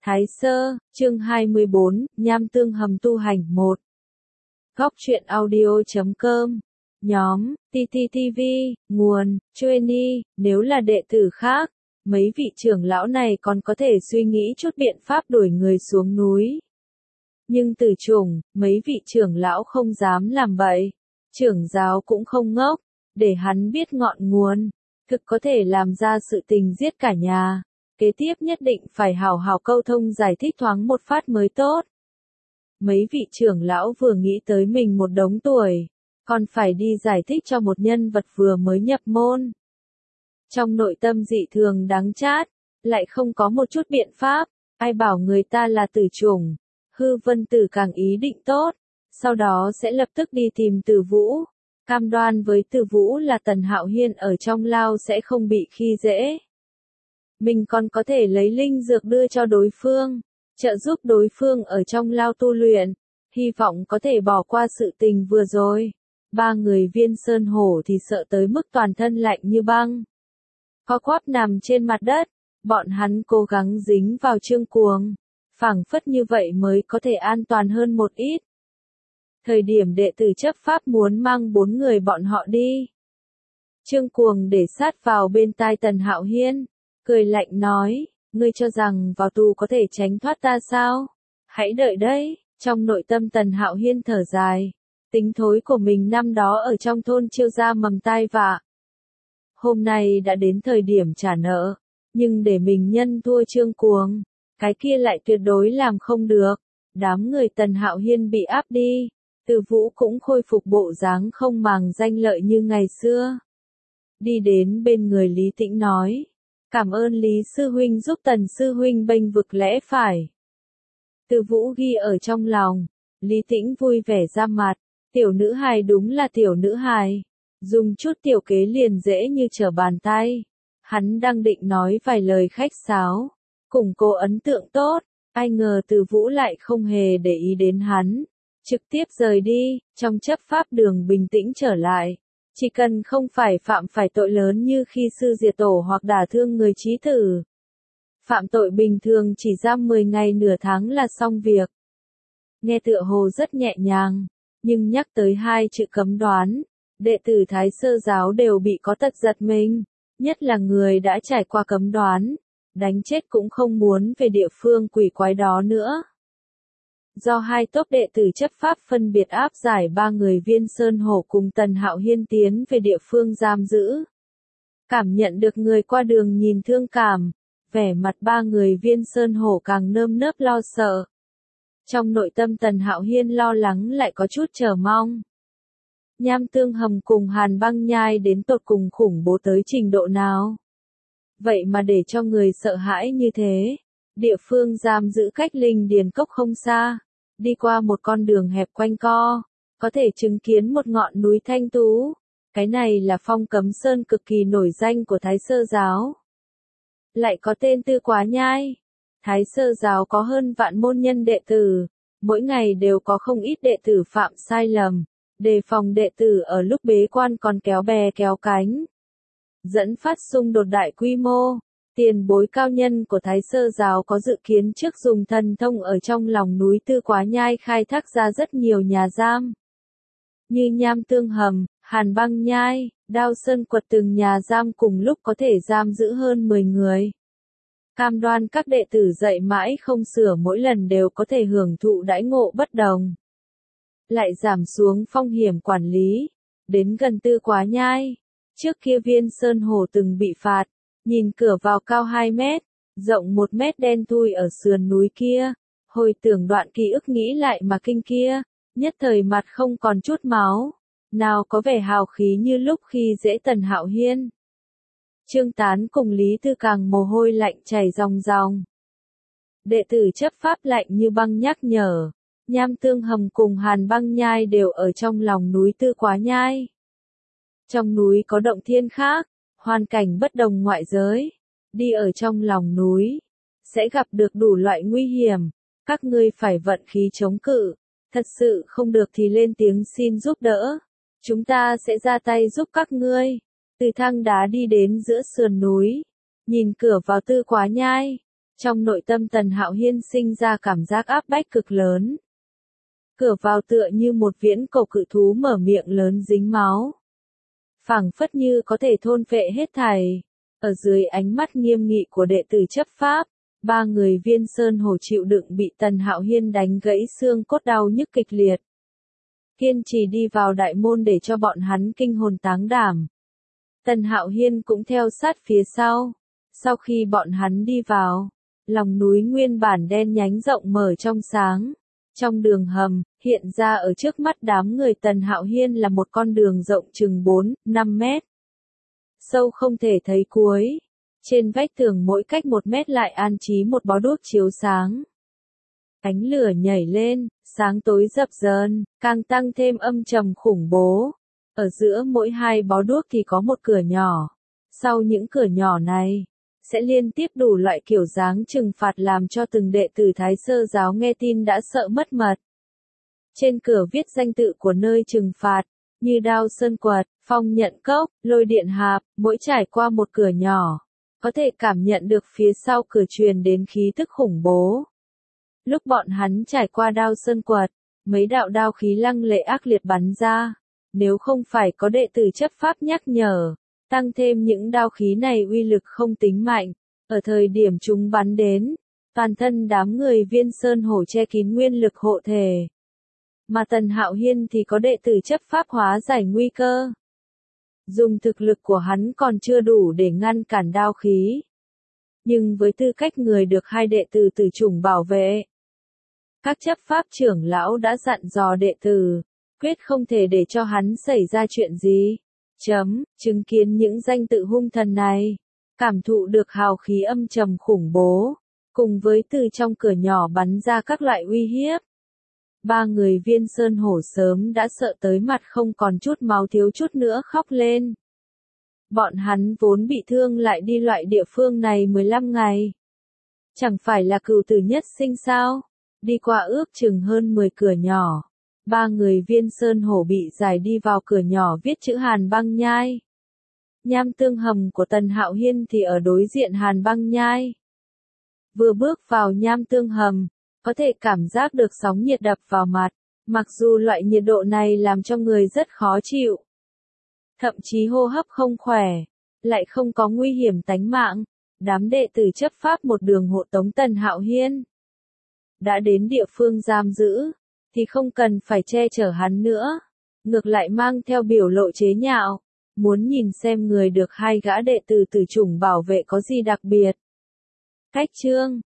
Thái Sơ, chương 24, Nham Tương Hầm tu hành 1. Góc truyện audio.com. Nhóm, TTTV, nguồn, Chueni, nếu là đệ tử khác, mấy vị trưởng lão này còn có thể suy nghĩ chút biện pháp đuổi người xuống núi. Nhưng Tử Chủng, mấy vị trưởng lão không dám làm vậy. Trưởng giáo cũng không ngốc, để hắn biết ngọn nguồn, thực có thể làm ra sự tình giết cả nhà. Kế tiếp nhất định phải hào hào câu thông giải thích thoáng một phát mới tốt. Mấy vị trưởng lão vừa nghĩ tới mình một đống tuổi, còn phải đi giải thích cho một nhân vật vừa mới nhập môn. Trong nội tâm dị thường đáng chát, lại không có một chút biện pháp, ai bảo người ta là Tử Chủng. Hư Vân Tử càng ý định tốt, sau đó sẽ lập tức đi tìm Tử Vũ, cam đoan với Tử Vũ là Tần Hạo Hiên ở trong lao sẽ không bị khi dễ. Mình còn có thể lấy linh dược đưa cho đối phương, trợ giúp đối phương ở trong lao tu luyện, hy vọng có thể bỏ qua sự tình vừa rồi. Ba người Viên Sơn Hổ thì sợ tới mức toàn thân lạnh như băng. Co quắp nằm trên mặt đất, bọn hắn cố gắng dính vào Trương Cuồng, phảng phất như vậy mới có thể an toàn hơn một ít. Thời điểm đệ tử chấp pháp muốn mang 4 người bọn họ đi. Trương Cuồng để sát vào bên tai Tần Hạo Hiên, cười lạnh nói, ngươi cho rằng vào tù có thể tránh thoát ta sao? Hãy đợi đấy. Trong nội tâm Tần Hạo Hiên thở dài, tính thối của mình năm đó ở trong thôn Chiêu ra mầm tai vạ. Hôm nay đã đến thời điểm trả nợ, nhưng để mình nhân thua Trương Cuồng, cái kia lại tuyệt đối làm không được. Đám người Tần Hạo Hiên bị áp đi, Tử Vũ cũng khôi phục bộ dáng không màng danh lợi như ngày xưa. Đi đến bên người Lý Tĩnh nói, cảm ơn Lý Sư Huynh giúp Tần Sư Huynh bênh vực lẽ phải. Tử Vũ ghi ở trong lòng, Lý Tĩnh vui vẻ ra mặt, tiểu nữ hài đúng là tiểu nữ hài, dùng chút tiểu kế liền dễ như trở bàn tay. Hắn đang định nói vài lời khách sáo, củng cố ấn tượng tốt, ai ngờ Tử Vũ lại không hề để ý đến hắn, trực tiếp rời đi, trong chấp pháp đường bình tĩnh trở lại. Chỉ cần không phải phạm phải tội lớn như khi sư diệt tổ hoặc đả thương người chí tử. Phạm tội bình thường chỉ giam 10 ngày nửa tháng là xong việc. Nghe tựa hồ rất nhẹ nhàng, nhưng nhắc tới 2 chữ cấm đoán, đệ tử Thái Sơ giáo đều bị có tật giật mình, nhất là người đã trải qua cấm đoán, đánh chết cũng không muốn về địa phương quỷ quái đó nữa. Do 2 tốp đệ tử chấp pháp phân biệt áp giải 3 người Viên Sơn Hổ cùng Tần Hạo Hiên tiến về địa phương giam giữ. Cảm nhận được người qua đường nhìn thương cảm, vẻ mặt 3 người Viên Sơn Hổ càng nơm nớp lo sợ. Trong nội tâm Tần Hạo Hiên lo lắng lại có chút chờ mong. Nham Tương Hầm cùng Hàn Băng Nhai đến tột cùng khủng bố tới trình độ nào? Vậy mà để cho người sợ hãi như thế. Địa phương giam giữ cách Linh Điền Cốc không xa, đi qua một con đường hẹp quanh co, có thể chứng kiến một ngọn núi thanh tú. Cái này là Phong Cấm Sơn cực kỳ nổi danh của Thái Sơ giáo. Lại có tên Tư Quá Nhai. Thái Sơ giáo có hơn vạn môn nhân đệ tử, mỗi ngày đều có không ít đệ tử phạm sai lầm, đề phòng đệ tử ở lúc bế quan còn kéo bè kéo cánh, dẫn phát xung đột đại quy mô. Tiền bối cao nhân của Thái Sơ giáo có dự kiến trước dùng thần thông ở trong lòng núi Tư Quá Nhai khai thác ra rất nhiều nhà giam. Như Nham Tương Hầm, Hàn Băng Nhai, Đao Sơn Quật từng nhà giam cùng lúc có thể giam giữ hơn 10 người. Cam đoan các đệ tử dạy mãi không sửa mỗi lần đều có thể hưởng thụ đãi ngộ bất đồng. Lại giảm xuống phong hiểm quản lý, đến gần Tư Quá Nhai. Trước kia Viên Sơn Hổ từng bị phạt. Nhìn cửa vào cao 2 mét, rộng 1 mét đen thui ở sườn núi kia, hồi tưởng đoạn ký ức nghĩ lại mà kinh kia, nhất thời mặt không còn chút máu, nào có vẻ hào khí như lúc khi dễ Tần Hạo Hiên. Trương Tán cùng Lý Tư càng mồ hôi lạnh chảy ròng ròng. Đệ tử chấp pháp lạnh như băng nhắc nhở, Nham Tương Hầm cùng Hàn Băng Nhai đều ở trong lòng núi Tư Quá Nhai. Trong núi có động thiên khác. Hoàn cảnh bất đồng ngoại giới, đi ở trong lòng núi, sẽ gặp được đủ loại nguy hiểm, các ngươi phải vận khí chống cự, thật sự không được thì lên tiếng xin giúp đỡ, chúng ta sẽ ra tay giúp các ngươi. Từ thang đá đi đến giữa sườn núi, nhìn cửa vào Tư Quá Nhai, Trong nội tâm Tần Hạo Hiên sinh ra cảm giác áp bách cực lớn. Cửa vào tựa như một viễn cổ cự thú mở miệng lớn dính máu. Phảng phất như có thể thôn phệ hết thảy. Ở dưới ánh mắt nghiêm nghị của đệ tử chấp pháp, ba người Viên Sơn Hổ chịu đựng bị Tần Hạo Hiên đánh gãy xương cốt đau nhức kịch liệt. Kiên trì đi vào đại môn để cho bọn hắn kinh hồn táng đảm. Tần Hạo Hiên cũng theo sát phía sau. Sau khi bọn hắn đi vào, lòng núi nguyên bản đen nhánh rộng mở trong sáng. Trong đường hầm, hiện ra ở trước mắt đám người Tần Hạo Hiên là một con đường rộng chừng 4-5 mét. Sâu không thể thấy cuối. Trên vách tường mỗi cách 1 mét lại an trí một bó đuốc chiếu sáng. Ánh lửa nhảy lên, sáng tối dập dờn, càng tăng thêm âm trầm khủng bố. Ở giữa mỗi 2 bó đuốc thì có một cửa nhỏ. Sau những cửa nhỏ này, sẽ liên tiếp đủ loại kiểu dáng trừng phạt làm cho từng đệ tử Thái Sơ giáo nghe tin đã sợ mất mật. Trên cửa viết danh tự của nơi trừng phạt, như Đao Sơn Quật, Phong Nhận Cốc, Lôi Điện Hạp, mỗi trải qua một cửa nhỏ, có thể cảm nhận được phía sau cửa truyền đến khí tức khủng bố. Lúc bọn hắn trải qua Đao Sơn Quật, mấy đạo đao khí lăng lệ ác liệt bắn ra, nếu không phải có đệ tử chấp pháp nhắc nhở, tăng thêm những đao khí này uy lực không tính mạnh, ở thời điểm chúng bắn đến, toàn thân đám người Viên Sơn Hổ che kín nguyên lực hộ thể. Mà Tần Hạo Hiên thì có đệ tử chấp pháp hóa giải nguy cơ. Dùng thực lực của hắn còn chưa đủ để ngăn cản đao khí. Nhưng với tư cách người được 2 đệ tử tử chủng bảo vệ, các chấp pháp trưởng lão đã dặn dò đệ tử, quyết không thể để cho hắn xảy ra chuyện gì. Chứng kiến những danh tự hung thần này, cảm thụ được hào khí âm trầm khủng bố, cùng với từ trong cửa nhỏ bắn ra các loại uy hiếp. Ba người Viên Sơn Hổ sớm đã sợ tới mặt không còn chút máu thiếu chút nữa khóc lên. Bọn hắn vốn bị thương lại đi loại địa phương này 15 ngày. Chẳng phải là cừu tử nhất sinh sao? Đi qua ước chừng hơn 10 cửa nhỏ. Ba người Viên Sơn Hổ bị giải đi vào cửa nhỏ viết chữ Hàn Băng Nhai. Nham tương hầm của Tần Hạo Hiên thì ở đối diện Hàn Băng Nhai. Vừa bước vào nham tương hầm, có thể cảm giác được sóng nhiệt đập vào mặt, mặc dù loại nhiệt độ này làm cho người rất khó chịu. Thậm chí hô hấp không khỏe, lại không có nguy hiểm tánh mạng, đám đệ tử chấp pháp một đường hộ tống Tần Hạo Hiên. Đã đến địa phương giam giữ, thì không cần phải che chở hắn nữa, ngược lại mang theo biểu lộ chế nhạo, muốn nhìn xem người được 2 gã đệ tử tử chủng bảo vệ có gì đặc biệt. Cách chương